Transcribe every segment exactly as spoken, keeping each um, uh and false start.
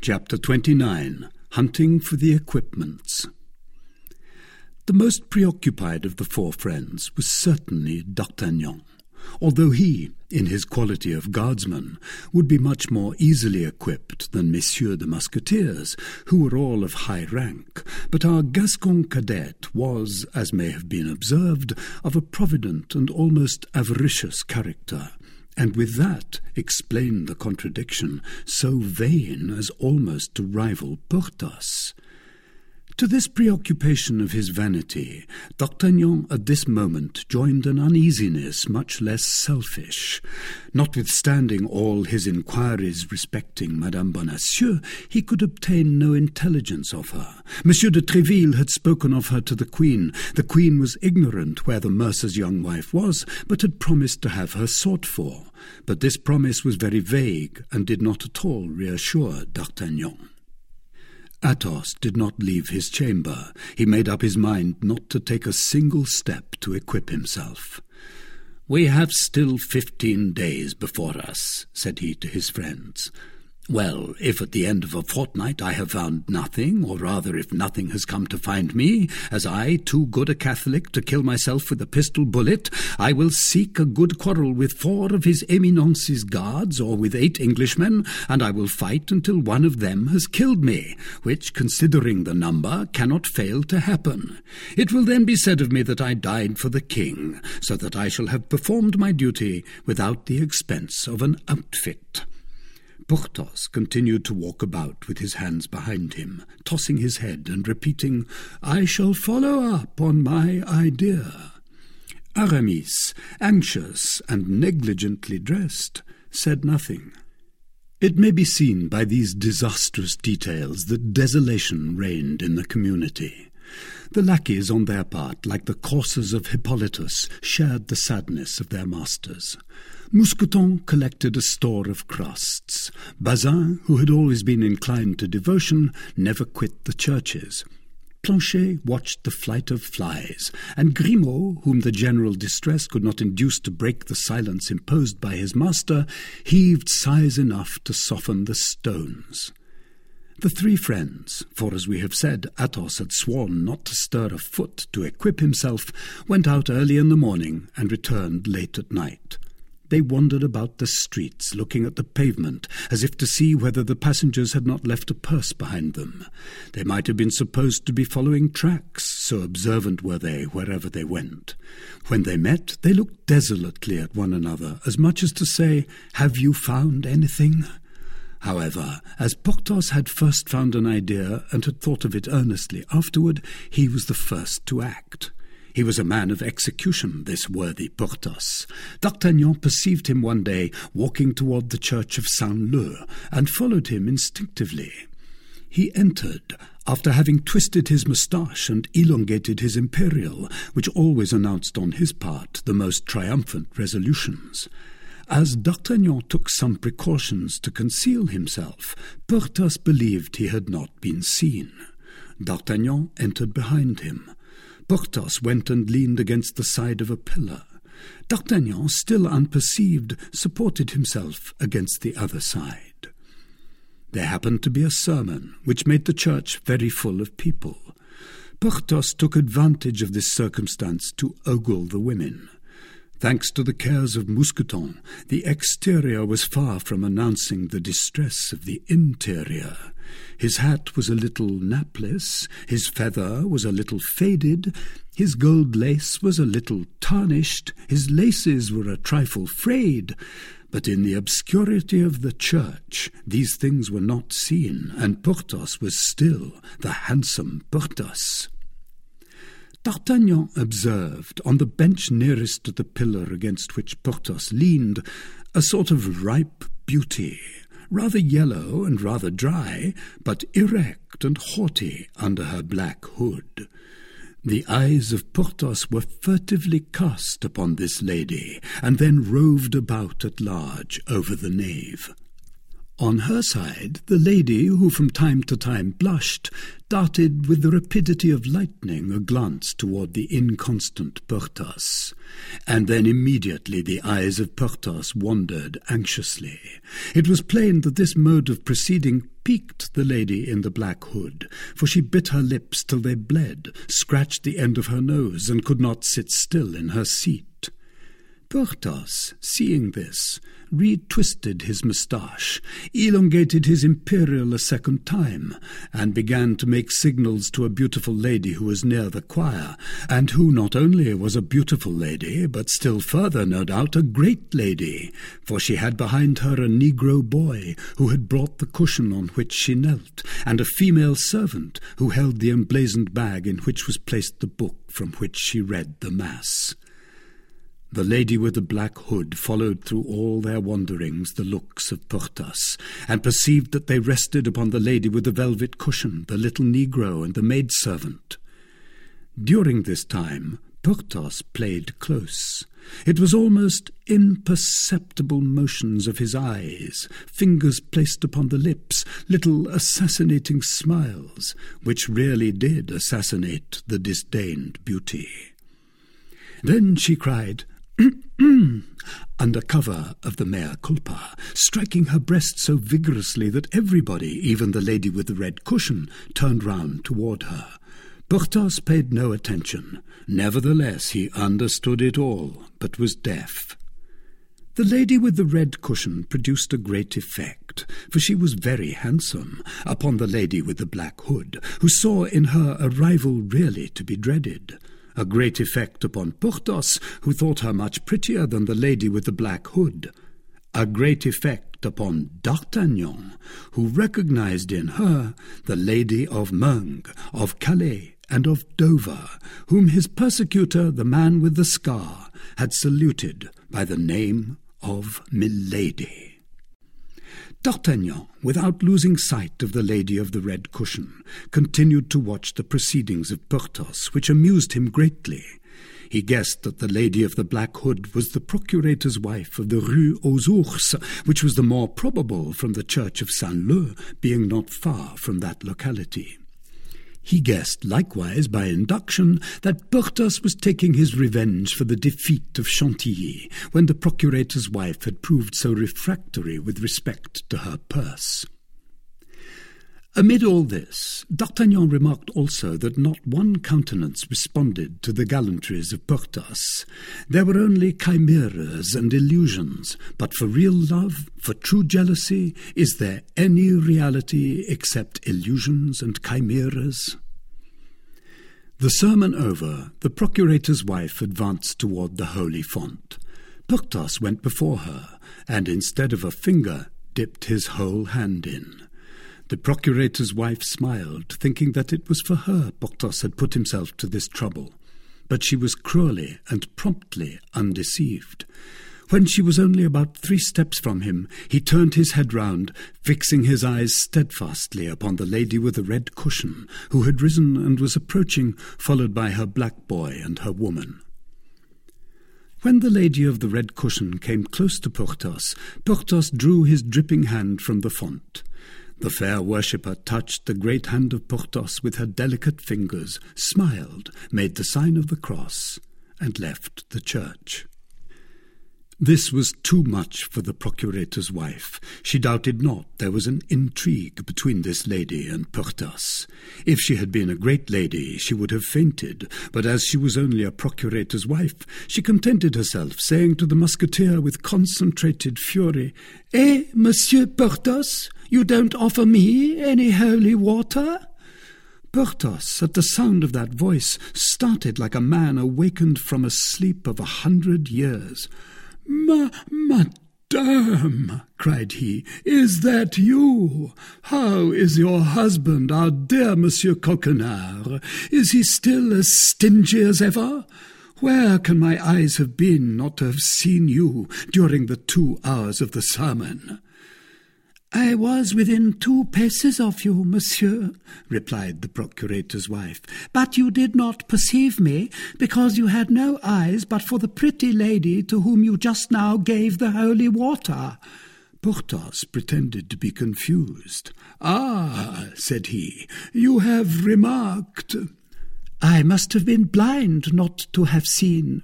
Chapter twenty-nine. Hunting for the Equipments. The most preoccupied of the four friends was certainly D'Artagnan, although he, in his quality of guardsman, would be much more easily equipped than Messieurs the Musketeers, who were all of high rank. But our Gascon cadet was, as may have been observed, of a provident and almost avaricious character, and with that explained the contradiction, so vain as almost to rival Porthos. To this preoccupation of his vanity, D'Artagnan at this moment joined an uneasiness much less selfish. Notwithstanding all his inquiries respecting Madame Bonacieux, he could obtain no intelligence of her. Monsieur de Tréville had spoken of her to the Queen. The Queen was ignorant where the mercer's young wife was, but had promised to have her sought for. But this promise was very vague, and did not at all reassure D'Artagnan. Athos did not leave his chamber. He made up his mind not to take a single step to equip himself. "We have still fifteen days before us," said he to his friends. "Well, if at the end of a fortnight I have found nothing, or rather if nothing has come to find me, as I, too good a Catholic to kill myself with a pistol bullet, I will seek a good quarrel with four of his Eminence's guards, or with eight Englishmen, and I will fight until one of them has killed me, which, considering the number, cannot fail to happen. It will then be said of me that I died for the king, so that I shall have performed my duty without the expense of an outfit." Porthos continued to walk about with his hands behind him, tossing his head and repeating, "I shall follow up on my idea." Aramis, anxious and negligently dressed, said nothing. It may be seen by these disastrous details that desolation reigned in the community. The lackeys, on their part, like the coursers of Hippolytus, shared the sadness of their masters. Mousqueton collected a store of crusts. Bazin, who had always been inclined to devotion, never quit the churches. Planchet watched the flight of flies, and Grimaud, whom the general distress could not induce to break the silence imposed by his master, heaved sighs enough to soften the stones. The three friends, for as we have said, Athos had sworn not to stir a foot to equip himself, went out early in the morning and returned late at night. They wandered about the streets, looking at the pavement, as if to see whether the passengers had not left a purse behind them. They might have been supposed to be following tracks, so observant were they wherever they went. When they met, they looked desolately at one another, as much as to say, "Have you found anything?" However, as Porthos had first found an idea and had thought of it earnestly afterward, he was the first to act. He was a man of execution, this worthy Porthos. D'Artagnan perceived him one day walking toward the church of Saint-Leu, and followed him instinctively. He entered, after having twisted his moustache and elongated his imperial, which always announced on his part the most triumphant resolutions. As D'Artagnan took some precautions to conceal himself, Porthos believed he had not been seen. D'Artagnan entered behind him. Porthos went and leaned against the side of a pillar. D'Artagnan, still unperceived, supported himself against the other side. There happened to be a sermon, which made the church very full of people. Porthos took advantage of this circumstance to ogle the women. Thanks to the cares of Mousqueton, the exterior was far from announcing the distress of the interior. His hat was a little napless, his feather was a little faded, his gold lace was a little tarnished, his laces were a trifle frayed. But in the obscurity of the church these things were not seen, and Porthos was still the handsome Porthos. D'Artagnan observed, on the bench nearest to the pillar against which Porthos leaned, a sort of ripe beauty, rather yellow and rather dry, but erect and haughty under her black hood. The eyes of Porthos were furtively cast upon this lady, and then roved about at large over the nave. On her side, the lady, who from time to time blushed, darted with the rapidity of lightning a glance toward the inconstant Porthos, and then immediately the eyes of Porthos wandered anxiously. It was plain that this mode of proceeding piqued the lady in the black hood, for she bit her lips till they bled, scratched the end of her nose, and could not sit still in her seat. Porthos, seeing this, retwisted his moustache, elongated his imperial a second time, and began to make signals to a beautiful lady who was near the choir, and who not only was a beautiful lady, but still further, no doubt, a great lady, for she had behind her a Negro boy who had brought the cushion on which she knelt, and a female servant who held the emblazoned bag in which was placed the book from which she read the Mass. The lady with the black hood followed through all their wanderings the looks of Porthos, and perceived that they rested upon the lady with the velvet cushion, the little Negro, and the maidservant. During this time, Porthos played close. It was almost imperceptible motions of his eyes, fingers placed upon the lips, little assassinating smiles, which really did assassinate the disdained beauty. Then she cried, under cover of the mea culpa, striking her breast so vigorously that everybody, even the lady with the red cushion, turned round toward her. Porthos paid no attention. Nevertheless, he understood it all, but was deaf. The lady with the red cushion produced a great effect, for she was very handsome, upon the lady with the black hood, who saw in her a rival really to be dreaded. A great effect upon Porthos, who thought her much prettier than the lady with the black hood. A great effect upon D'Artagnan, who recognized in her the lady of Meung, of Calais, and of Dover, whom his persecutor, the man with the scar, had saluted by the name of Milady. D'Artagnan, without losing sight of the lady of the red cushion, continued to watch the proceedings of Porthos, which amused him greatly. He guessed that the lady of the black hood was the procurator's wife of the Rue aux Ours, which was the more probable from the church of Saint-Leu, being not far from that locality. He guessed likewise by induction that Porthos was taking his revenge for the defeat of Chantilly, when the procurator's wife had proved so refractory with respect to her purse. Amid all this, D'Artagnan remarked also that not one countenance responded to the gallantries of Porthos. There were only chimeras and illusions, but for real love, for true jealousy, is there any reality except illusions and chimeras? The sermon over, the procurator's wife advanced toward the holy font. Porthos went before her, and instead of a finger, dipped his whole hand in. The procurator's wife smiled, thinking that it was for her Porthos had put himself to this trouble. But she was cruelly and promptly undeceived. When she was only about three steps from him, he turned his head round, fixing his eyes steadfastly upon the lady with the red cushion, who had risen and was approaching, followed by her black boy and her woman. When the lady of the red cushion came close to Porthos, Porthos drew his dripping hand from the font. The fair worshipper touched the great hand of Porthos with her delicate fingers, smiled, made the sign of the cross, and left the church. This was too much for the procurator's wife. She doubted not there was an intrigue between this lady and Porthos. If she had been a great lady, she would have fainted, but as she was only a procurator's wife, she contented herself, saying to the musketeer with concentrated fury, "Eh, Monsieur Porthos, you don't offer me any holy water?" Porthos, at the sound of that voice, started like a man awakened from a sleep of a hundred years. "Ma, madame," cried he, "is that you? How is your husband, our dear Monsieur Coquenard? Is he still as stingy as ever? Where can my eyes have been not to have seen you during the two hours of the sermon?" "I was within two paces of you, monsieur," replied the procurator's wife, "but you did not perceive me, because you had no eyes but for the pretty lady to whom you just now gave the holy water." Porthos pretended to be confused. "Ah," said he, "you have remarked—" "I must have been blind not to have seen."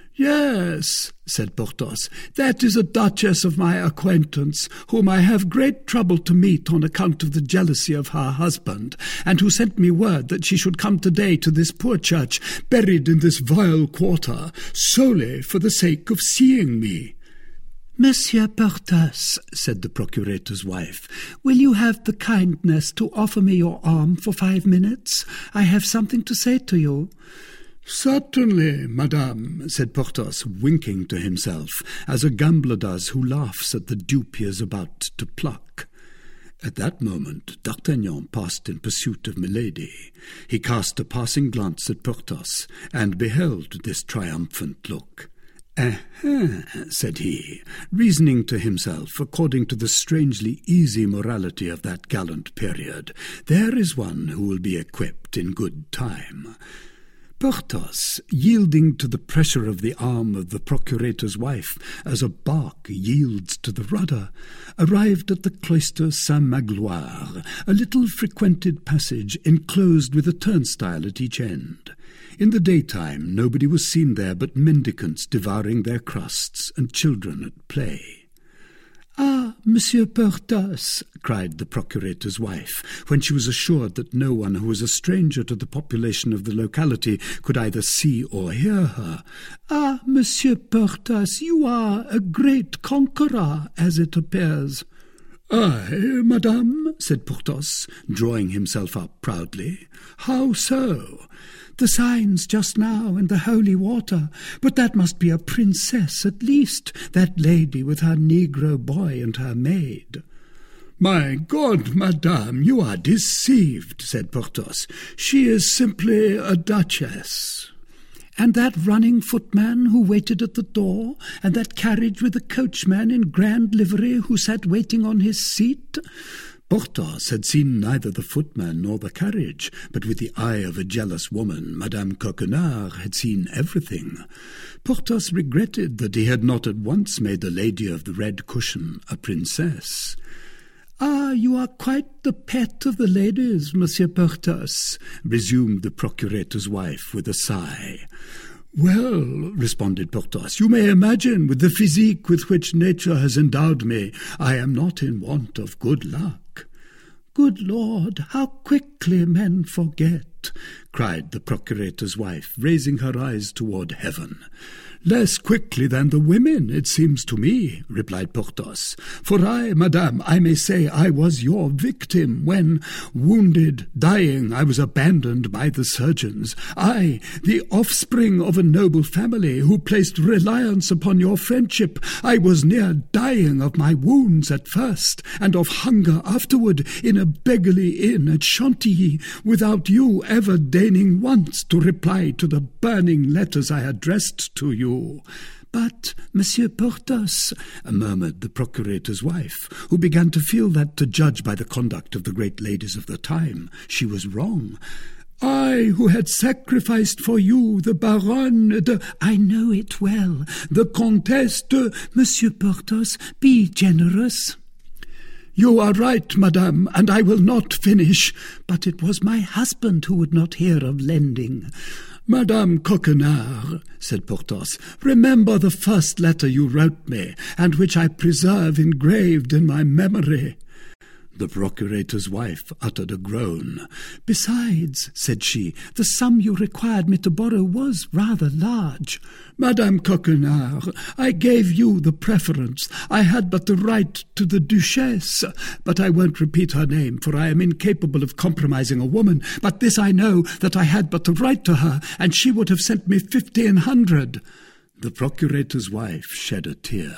"Yes," said Porthos, "that is a duchess of my acquaintance, whom I have great trouble to meet on account of the jealousy of her husband, and who sent me word that she should come today to this poor church, buried in this vile quarter, solely for the sake of seeing me." "Monsieur Porthos," said the procurator's wife, "will you have the kindness to offer me your arm for five minutes? I have something to say to you." "Certainly, madame," said Porthos, winking to himself, as a gambler does who laughs at the dupe he is about to pluck. At that moment D'Artagnan passed in pursuit of Milady. He cast a passing glance at Porthos, and beheld this triumphant look. "Eh-eh," said he, reasoning to himself according to the strangely easy morality of that gallant period, "there is one who will be equipped in good time." Porthos, yielding to the pressure of the arm of the procurator's wife, as a bark yields to the rudder, arrived at the cloister Saint-Magloire, a little frequented passage enclosed with a turnstile at each end. In the daytime nobody was seen there but mendicants devouring their crusts and children at play. "Ah, Monsieur Porthos," cried the procurator's wife, when she was assured that no one who was a stranger to the population of the locality could either see or hear her. "Ah, Monsieur Porthos, you are a great conqueror, as it appears." "I, madame," said Porthos, drawing himself up proudly. "How so?" "The signs just now in the holy water. But that must be a princess at least, that lady with her negro boy and her maid." "My God, madame, you are deceived," said Porthos. "She is simply a duchess." "And that running footman who waited at the door, and that carriage with the coachman in grand livery who sat waiting on his seat?" Porthos had seen neither the footman nor the carriage, but with the eye of a jealous woman, Madame Coquenard had seen everything. Porthos regretted that he had not at once made the lady of the red cushion a princess. "Ah, you are quite the pet of the ladies, Monsieur Porthos," resumed the procurator's wife with a sigh. "Well," responded Porthos, "you may imagine, with the physique with which nature has endowed me, I am not in want of good luck." "Good Lord, how quickly men forget!" cried the procurator's wife, raising her eyes toward heaven. "Less quickly than the women, it seems to me," replied Porthos. "For I, madame, I may say I was your victim when, wounded, dying, I was abandoned by the surgeons. I, the offspring of a noble family who placed reliance upon your friendship, I was near dying of my wounds at first, and of hunger afterward, in a beggarly inn at Chantilly, without you ever deigning once to reply to the burning letters I addressed to you." "But, Monsieur Porthos," murmured the procurator's wife, who began to feel that, to judge by the conduct of the great ladies of the time, she was wrong. "I, who had sacrificed for you the Baronne de—" "I know it well. The Comtesse de—" "Monsieur Porthos, be generous." "You are right, madame, and I will not finish." "But it was my husband who would not hear of lending." "Madame Coquenard," said Porthos, "remember the first letter you wrote me, and which I preserve engraved in my memory." The procurator's wife uttered a groan. "Besides," said she, "the sum you required me to borrow was rather large." "Madame Coquenard, I gave you the preference. I had but the right to the Duchesse. But I won't repeat her name, for I am incapable of compromising a woman. But this I know, that I had but the right to her, and she would have sent me fifteen hundred." The procurator's wife shed a tear.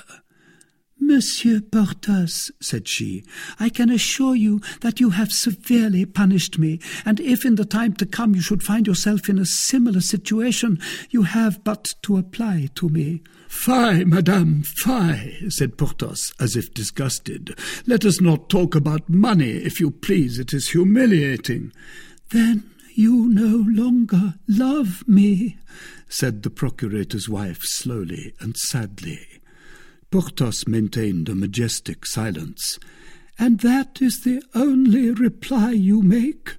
"Monsieur Porthos," said she, "I can assure you that you have severely punished me, and if in the time to come you should find yourself in a similar situation, you have but to apply to me." "Fie, madame, fie," said Porthos, as if disgusted. "Let us not talk about money, if you please. It is humiliating." "Then you no longer love me," said the procurator's wife slowly and sadly. Porthos maintained a majestic silence. "And that is the only reply you make?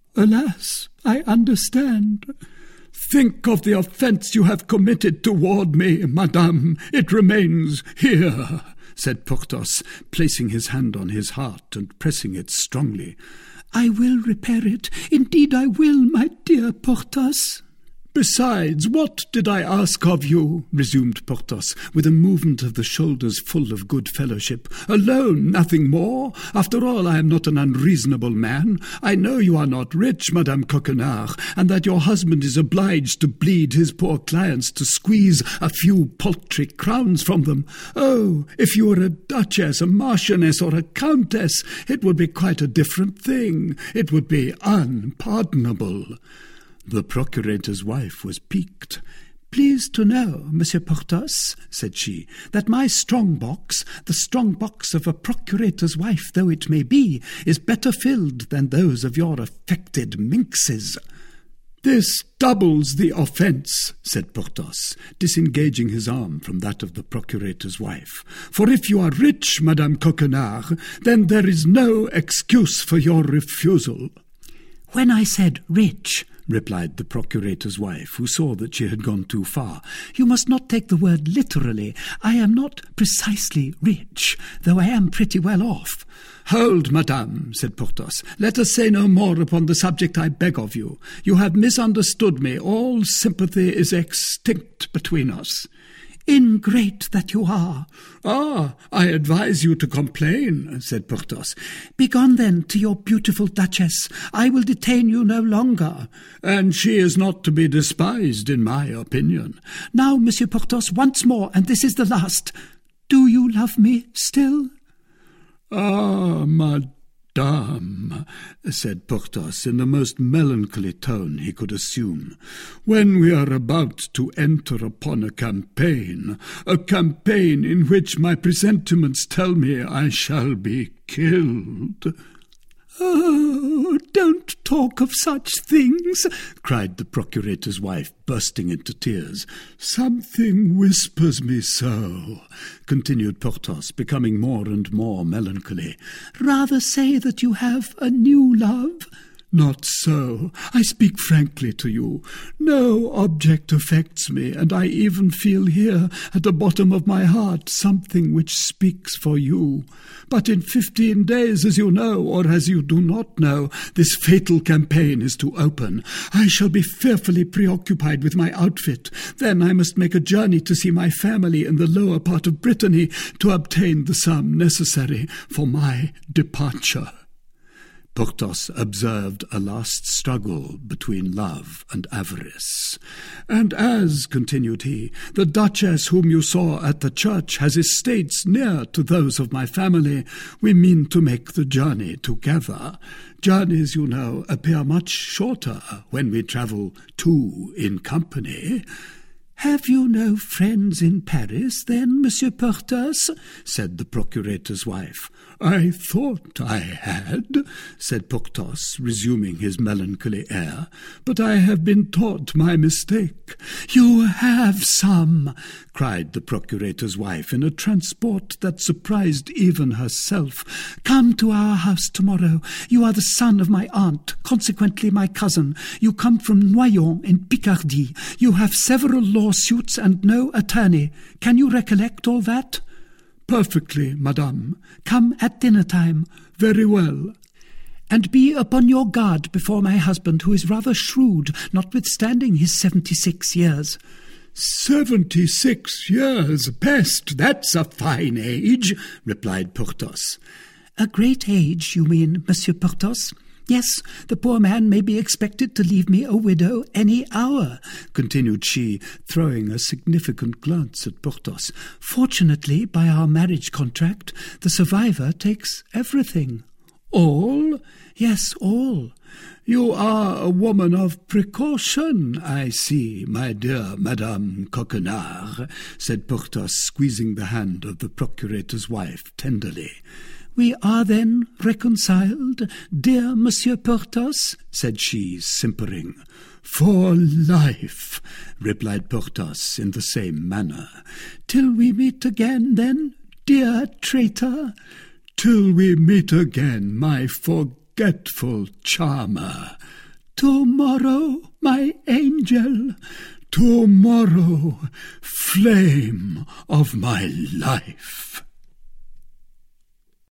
Alas, I understand." "Think of the offence you have committed toward me, madame. It remains here," said Porthos, placing his hand on his heart and pressing it strongly. "I will repair it. Indeed I will, my dear Porthos." "Besides, what did I ask of you?" resumed Porthos, with a movement of the shoulders full of good fellowship. "Alone, nothing more? After all, I am not an unreasonable man. I know you are not rich, Madame Coquenard, and that your husband is obliged to bleed his poor clients to squeeze a few paltry crowns from them. Oh, if you were a duchess, a marchioness, or a countess, it would be quite a different thing. It would be unpardonable." The procurator's wife was piqued. "Please to know, Monsieur Porthos," said she, "that my strong box, the strong box of a procurator's wife though it may be, is better filled than those of your affected minxes." "This doubles the offence," said Porthos, disengaging his arm from that of the procurator's wife. "For if you are rich, Madame Coquenard, then there is no excuse for your refusal." "When I said rich," replied the procurator's wife, who saw that she had gone too far, "you must not take the word literally. I am not precisely rich, though I am pretty well off." "Hold, madame," said Porthos. "Let us say no more upon the subject, I beg of you. You have misunderstood me. All sympathy is extinct between us." "Ingrate that you are." "Ah, I advise you to complain," said Porthos. "Begone then to your beautiful duchess. I will detain you no longer." "And she is not to be despised, in my opinion." "Now, Monsieur Porthos, once more, and this is the last. Do you love me still?" "Ah, madame," said Porthos in the most melancholy tone he could assume, "when we are about to enter upon a campaign, a campaign in which my presentiments tell me I shall be killed." "Oh, don't talk of such things," cried the procurator's wife, bursting into tears. "Something whispers me so," continued Porthos, becoming more and more melancholy. "Rather say that you have a new love." "Not so. I speak frankly to you. No object affects me, and I even feel here, at the bottom of my heart, something which speaks for you. But in fifteen days, as you know, or as you do not know, this fatal campaign is to open. I shall be fearfully preoccupied with my outfit. Then I must make a journey to see my family in the lower part of Brittany to obtain the sum necessary for my departure." Porthos observed a last struggle between love and avarice. "And as," continued he, "the duchess whom you saw at the church has estates near to those of my family, we mean to make the journey together. Journeys, you know, appear much shorter when we travel two in company." "Have you no friends in Paris, then, Monsieur Porthos?" said the procurator's wife. "I thought I had," said Porthos, resuming his melancholy air, "but I have been taught my mistake." "You have some," cried the procurator's wife in a transport that surprised even herself. "Come to our house tomorrow. You are the son of my aunt, consequently my cousin. You come from Noyon in Picardy. You have several lawsuits and no attorney. Can you recollect all that?" "Perfectly, madame." "Come at dinner-time." "Very well." "And be upon your guard before my husband, who is rather shrewd, notwithstanding his seventy-six years." "Seventy-six years, peste, that's a fine age," replied Porthos. "A great age, you mean, Monsieur Porthos? Yes, the poor man may be expected to leave me a widow any hour," continued she, throwing a significant glance at Porthos. "Fortunately, by our marriage contract, the survivor takes everything." "All?" "Yes, all." "You are a woman of precaution, I see, my dear Madame Coquenard," said Porthos, squeezing the hand of the procurator's wife tenderly. "We are then reconciled, dear Monsieur Porthos?" said she, simpering. "For life," replied Porthos in the same manner. "Till we meet again, then, dear traitor?" "Till we meet again, my forgetful charmer." "Tomorrow, my angel." "Tomorrow, flame of my life."